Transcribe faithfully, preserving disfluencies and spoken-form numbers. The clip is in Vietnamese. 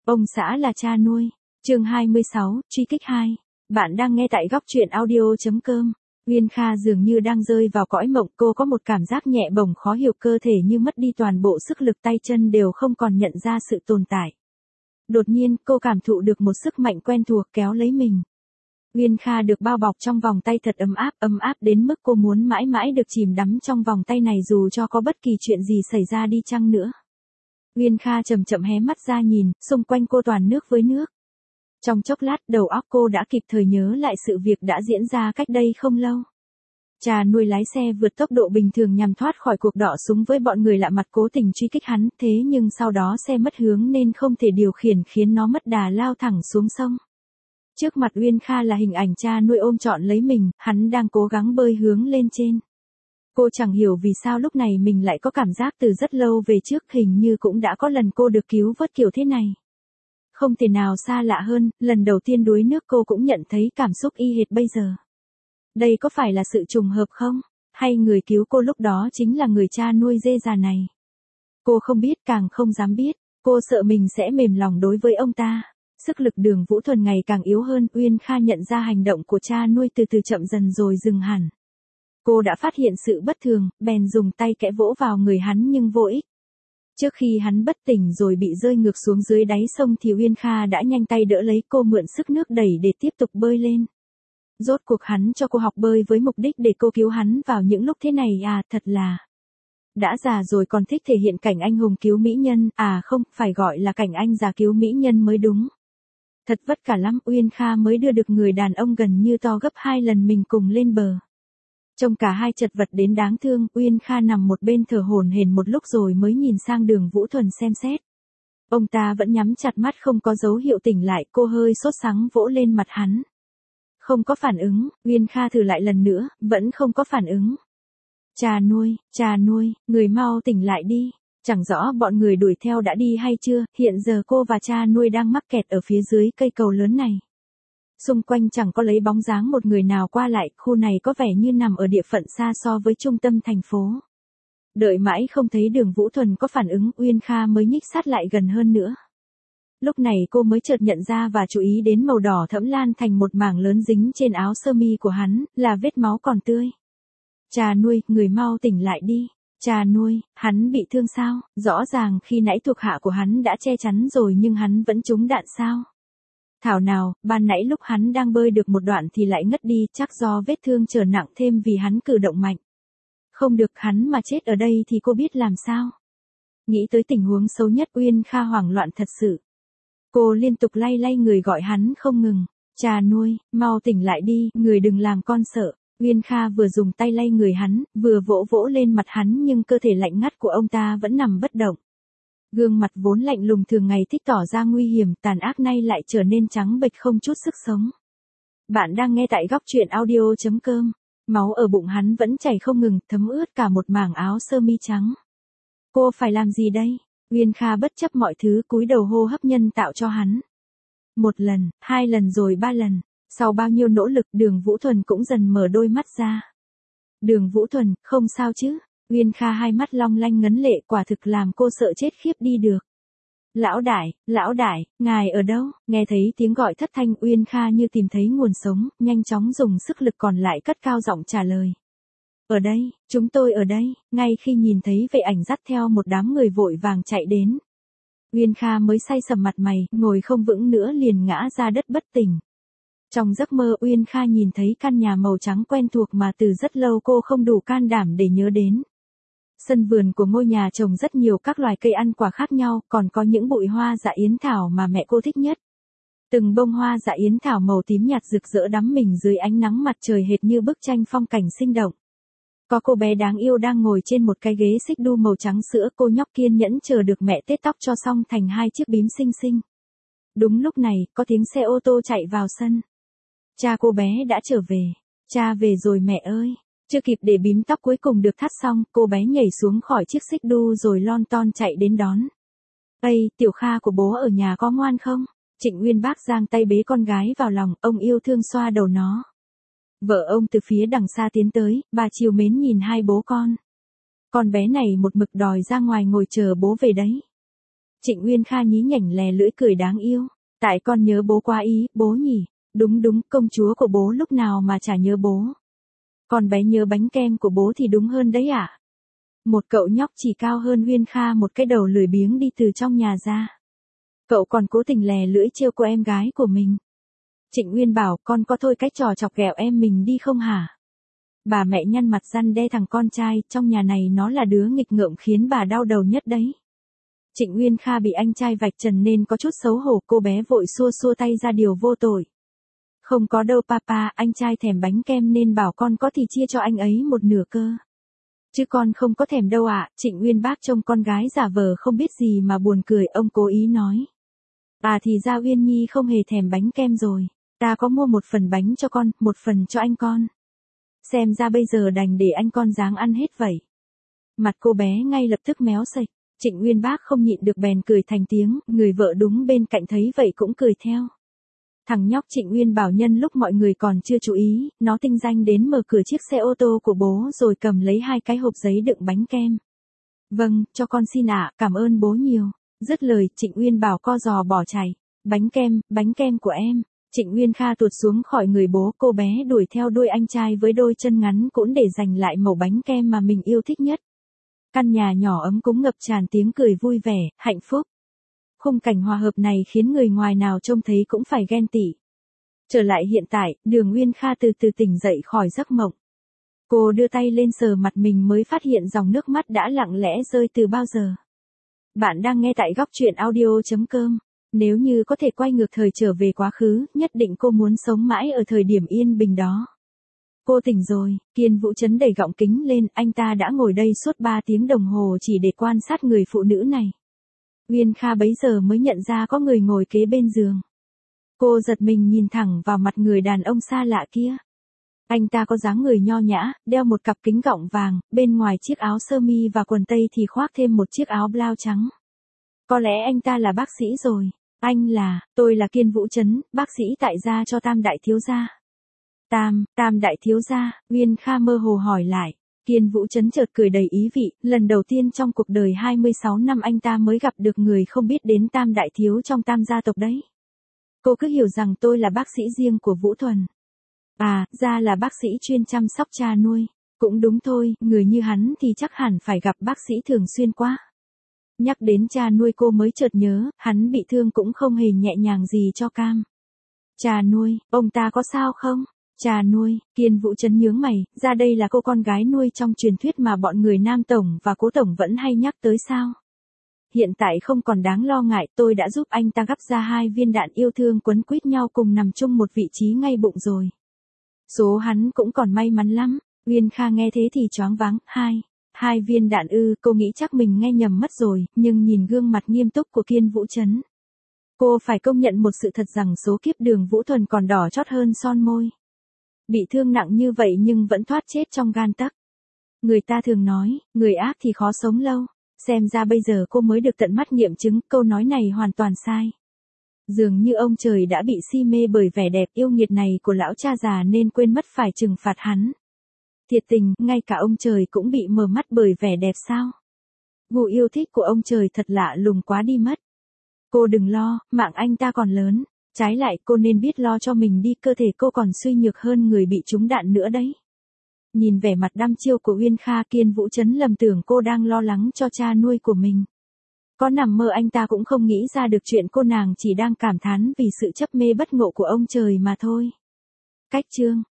Ông xã là cha nuôi. Chương hai mươi sáu, truy kích hai. Bạn đang nghe tại góc truyện audio.com. Uyên Kha dường như đang rơi vào cõi mộng, cô có một cảm giác nhẹ bổng khó hiểu, cơ thể như mất đi toàn bộ sức lực, tay chân đều không còn nhận ra sự tồn tại. Đột nhiên, cô cảm thụ được một sức mạnh quen thuộc kéo lấy mình. Uyên Kha được bao bọc trong vòng tay thật ấm áp, ấm áp đến mức cô muốn mãi mãi được chìm đắm trong vòng tay này dù cho có bất kỳ chuyện gì xảy ra đi chăng nữa. Uyên Kha chậm chậm hé mắt ra nhìn, xung quanh cô toàn nước với nước. Trong chốc lát, đầu óc cô đã kịp thời nhớ lại sự việc đã diễn ra cách đây không lâu. Cha nuôi lái xe vượt tốc độ bình thường nhằm thoát khỏi cuộc đọ súng với bọn người lạ mặt cố tình truy kích hắn, thế nhưng sau đó xe mất hướng nên không thể điều khiển khiến nó mất đà lao thẳng xuống sông. Trước mặt Uyên Kha là hình ảnh cha nuôi ôm trọn lấy mình, hắn đang cố gắng bơi hướng lên trên. Cô chẳng hiểu vì sao lúc này mình lại có cảm giác từ rất lâu về trước, hình như cũng đã có lần cô được cứu vớt kiểu thế này. Không thể nào xa lạ hơn, lần đầu tiên đuối nước cô cũng nhận thấy cảm xúc y hệt bây giờ. Đây có phải là sự trùng hợp không? Hay người cứu cô lúc đó chính là người cha nuôi dê già này? Cô không biết, càng không dám biết. Cô sợ mình sẽ mềm lòng đối với ông ta. Sức lực Đường Vũ Thuần ngày càng yếu hơn, Uyên Kha nhận ra hành động của cha nuôi từ từ chậm dần rồi dừng hẳn. Cô đã phát hiện sự bất thường, bèn dùng tay kẽ vỗ vào người hắn nhưng vô ích. Trước khi hắn bất tỉnh rồi bị rơi ngược xuống dưới đáy sông thì Uyên Kha đã nhanh tay đỡ lấy cô, mượn sức nước đẩy để tiếp tục bơi lên. Rốt cuộc hắn cho cô học bơi với mục đích để cô cứu hắn vào những lúc thế này à, thật là... Đã già rồi còn thích thể hiện cảnh anh hùng cứu mỹ nhân, à không, phải gọi là cảnh anh già cứu mỹ nhân mới đúng. Thật vất vả lắm, Uyên Kha mới đưa được người đàn ông gần như to gấp hai lần mình cùng lên bờ. Trông cả hai chật vật đến đáng thương, Uyên Kha nằm một bên thở hổn hển một lúc rồi mới nhìn sang Đường Vũ Thuần xem xét. Ông ta vẫn nhắm chặt mắt không có dấu hiệu tỉnh lại, cô hơi sốt sắng vỗ lên mặt hắn. Không có phản ứng, Uyên Kha thử lại lần nữa, vẫn không có phản ứng. Cha nuôi, cha nuôi, người mau tỉnh lại đi. Chẳng rõ bọn người đuổi theo đã đi hay chưa, hiện giờ cô và cha nuôi đang mắc kẹt ở phía dưới cây cầu lớn này. Xung quanh chẳng có lấy bóng dáng một người nào qua lại, khu này có vẻ như nằm ở địa phận xa so với trung tâm thành phố. Đợi mãi không thấy Đường Vũ Thuần có phản ứng, Uyên Kha mới nhích sát lại gần hơn nữa. Lúc này cô mới chợt nhận ra và chú ý đến màu đỏ thẫm lan thành một mảng lớn dính trên áo sơ mi của hắn, là vết máu còn tươi. Cha nuôi, người mau tỉnh lại đi. Cha nuôi, hắn bị thương sao? Rõ ràng khi nãy thuộc hạ của hắn đã che chắn rồi nhưng hắn vẫn trúng đạn sao? Thảo nào, ban nãy lúc hắn đang bơi được một đoạn thì lại ngất đi, chắc do vết thương trở nặng thêm vì hắn cử động mạnh. Không được, hắn mà chết ở đây thì cô biết làm sao? Nghĩ tới tình huống xấu nhất, Uyên Kha hoảng loạn thật sự. Cô liên tục lay lay người gọi hắn không ngừng. Cha nuôi, mau tỉnh lại đi, người đừng làm con sợ. Uyên Kha vừa dùng tay lay người hắn, vừa vỗ vỗ lên mặt hắn nhưng cơ thể lạnh ngắt của ông ta vẫn nằm bất động. Gương mặt vốn lạnh lùng thường ngày thích tỏ ra nguy hiểm, tàn ác nay lại trở nên trắng bệch không chút sức sống. Bạn đang nghe tại góc truyện audio.com. Máu ở bụng hắn vẫn chảy không ngừng, thấm ướt cả một mảng áo sơ mi trắng. Cô phải làm gì đây? Uyên Kha bất chấp mọi thứ cúi đầu hô hấp nhân tạo cho hắn. Một lần, hai lần rồi ba lần. Sau bao nhiêu nỗ lực, Đường Vũ Thuần cũng dần mở đôi mắt ra. Đường Vũ Thuần, không sao chứ? Uyên Kha hai mắt long lanh ngấn lệ, quả thực làm cô sợ chết khiếp đi được. Lão đại, lão đại, ngài ở đâu? Nghe thấy tiếng gọi thất thanh, Uyên Kha như tìm thấy nguồn sống, nhanh chóng dùng sức lực còn lại cất cao giọng trả lời. Ở đây, chúng tôi ở đây. Ngay khi nhìn thấy vệ ảnh dắt theo một đám người vội vàng chạy đến. Uyên Kha mới say sầm mặt mày, ngồi không vững nữa liền ngã ra đất bất tỉnh. Trong giấc mơ, Uyên Kha nhìn thấy căn nhà màu trắng quen thuộc mà từ rất lâu cô không đủ can đảm để nhớ đến. Sân vườn của ngôi nhà trồng rất nhiều các loài cây ăn quả khác nhau, còn có những bụi hoa dạ yến thảo mà mẹ cô thích nhất. Từng bông hoa dạ yến thảo màu tím nhạt rực rỡ đắm mình dưới ánh nắng mặt trời hệt như bức tranh phong cảnh sinh động. Có cô bé đáng yêu đang ngồi trên một cái ghế xích đu màu trắng sữa, cô nhóc kiên nhẫn chờ được mẹ tết tóc cho xong thành hai chiếc bím xinh xinh. Đúng lúc này, có tiếng xe ô tô chạy vào sân. Cha cô bé đã trở về. Cha về rồi mẹ ơi. Chưa kịp để bím tóc cuối cùng được thắt xong, cô bé nhảy xuống khỏi chiếc xích đu rồi lon ton chạy đến đón. Ây, Tiểu Kha của bố ở nhà có ngoan không? Trịnh Uyên Bác giang tay bế con gái vào lòng, ông yêu thương xoa đầu nó. Vợ ông từ phía đằng xa tiến tới, bà trìu mến nhìn hai bố con. Con bé này một mực đòi ra ngoài ngồi chờ bố về đấy. Trịnh Uyên Kha nhí nhảnh lè lưỡi cười đáng yêu. Tại con nhớ bố quá ý, bố nhỉ. Đúng đúng, công chúa của bố lúc nào mà chả nhớ bố. Còn bé nhớ bánh kem của bố thì đúng hơn đấy ạ. À? Một cậu nhóc chỉ cao hơn Uyên Kha một cái đầu lười biếng đi từ trong nhà ra. Cậu còn cố tình lè lưỡi trêu cô em gái của mình. Trịnh Uyên bảo con có thôi cái trò chọc ghẹo em mình đi không hả? Bà mẹ nhăn mặt răn đe thằng con trai, trong nhà này nó là đứa nghịch ngợm khiến bà đau đầu nhất đấy. Trịnh Uyên Kha bị anh trai vạch trần nên có chút xấu hổ, cô bé vội xua xua tay ra điều vô tội. Không có đâu papa, anh trai thèm bánh kem nên bảo con có thì chia cho anh ấy một nửa cơ. Chứ con không có thèm đâu ạ. À. Trịnh Uyên bác trông con gái giả vờ không biết gì mà buồn cười, ông cố ý nói. À thì ra Uyên Nhi không hề thèm bánh kem rồi. Ta có mua một phần bánh cho con, một phần cho anh con. Xem ra bây giờ đành để anh con ráng ăn hết vậy. Mặt cô bé ngay lập tức méo sạch. Trịnh Uyên bác không nhịn được bèn cười thành tiếng, người vợ đúng bên cạnh thấy vậy cũng cười theo. Thằng nhóc Trịnh Uyên bảo nhân lúc mọi người còn chưa chú ý, nó tinh danh đến mở cửa chiếc xe ô tô của bố rồi cầm lấy hai cái hộp giấy đựng bánh kem. Vâng, cho con xin ạ, cảm ơn bố nhiều. Dứt lời, Trịnh Uyên bảo co giò bỏ chạy. Bánh kem, bánh kem của em. Trịnh Uyên Kha tuột xuống khỏi người bố, cô bé đuổi theo đuôi anh trai với đôi chân ngắn cũn để giành lại mẩu bánh kem mà mình yêu thích nhất. Căn nhà nhỏ ấm cúng ngập tràn tiếng cười vui vẻ, hạnh phúc. Khung cảnh hòa hợp này khiến người ngoài nào trông thấy cũng phải ghen tị. Trở lại hiện tại, Đường Uyên Kha từ từ tỉnh dậy khỏi giấc mộng. Cô đưa tay lên sờ mặt mình mới phát hiện dòng nước mắt đã lặng lẽ rơi từ bao giờ. Bạn đang nghe tại góc truyện audio chấm com. Nếu như có thể quay ngược thời trở về quá khứ, nhất định cô muốn sống mãi ở thời điểm yên bình đó. Cô tỉnh rồi, Kiên Vũ Chấn đẩy gọng kính lên, anh ta đã ngồi đây suốt ba tiếng đồng hồ chỉ để quan sát người phụ nữ này. Uyên Kha bấy giờ mới nhận ra có người ngồi kế bên giường. Cô giật mình nhìn thẳng vào mặt người đàn ông xa lạ kia. Anh ta có dáng người nho nhã, đeo một cặp kính gọng vàng, bên ngoài chiếc áo sơ mi và quần tây thì khoác thêm một chiếc áo blau trắng. Có lẽ anh ta là bác sĩ rồi. Anh là, tôi là Kiên Vũ Chấn, bác sĩ tại gia cho Tam đại thiếu gia. Tam, Tam đại thiếu gia, Uyên Kha mơ hồ hỏi lại. Kiên Vũ Chấn chợt cười đầy ý vị, lần đầu tiên trong cuộc đời hai mươi sáu năm anh ta mới gặp được người không biết đến Tam đại thiếu trong Tam gia tộc đấy. Cô cứ hiểu rằng tôi là bác sĩ riêng của Vũ Thuần. À, ra là bác sĩ chuyên chăm sóc cha nuôi. Cũng đúng thôi, người như hắn thì chắc hẳn phải gặp bác sĩ thường xuyên quá. Nhắc đến cha nuôi cô mới chợt nhớ, hắn bị thương cũng không hề nhẹ nhàng gì cho Cam. Cha nuôi, ông ta có sao không? Cha nuôi, Kiên Vũ Chấn nhướng mày, ra đây là cô con gái nuôi trong truyền thuyết mà bọn người Nam Tổng và Cố Tổng vẫn hay nhắc tới sao? Hiện tại không còn đáng lo ngại, tôi đã giúp anh ta gắp ra hai viên đạn yêu thương quấn quýt nhau cùng nằm chung một vị trí ngay bụng rồi. Số hắn cũng còn may mắn lắm. Uyên Kha nghe thế thì choáng váng. Hai, hai viên đạn ư, cô nghĩ chắc mình nghe nhầm mất rồi, nhưng nhìn gương mặt nghiêm túc của Kiên Vũ Chấn. Cô phải công nhận một sự thật rằng số kiếp Đường Vũ Thuần còn đỏ chót hơn son môi. Bị thương nặng như vậy nhưng vẫn thoát chết trong gan tấc. Người ta thường nói, người ác thì khó sống lâu. Xem ra bây giờ cô mới được tận mắt nghiệm chứng, câu nói này hoàn toàn sai. Dường như ông trời đã bị si mê bởi vẻ đẹp yêu nghiệt này của lão cha già nên quên mất phải trừng phạt hắn. Thiệt tình, ngay cả ông trời cũng bị mờ mắt bởi vẻ đẹp sao? Gu yêu thích của ông trời thật lạ lùng quá đi mất. Cô đừng lo, mạng anh ta còn lớn. Trái lại cô nên biết lo cho mình đi, cơ thể cô còn suy nhược hơn người bị trúng đạn nữa đấy. Nhìn vẻ mặt đăm chiêu của Uyên Kha, Kiên Vũ Chấn lầm tưởng cô đang lo lắng cho cha nuôi của mình. Có nằm mơ anh ta cũng không nghĩ ra được chuyện cô nàng chỉ đang cảm thán vì sự chấp mê bất ngộ của ông trời mà thôi. Cách chương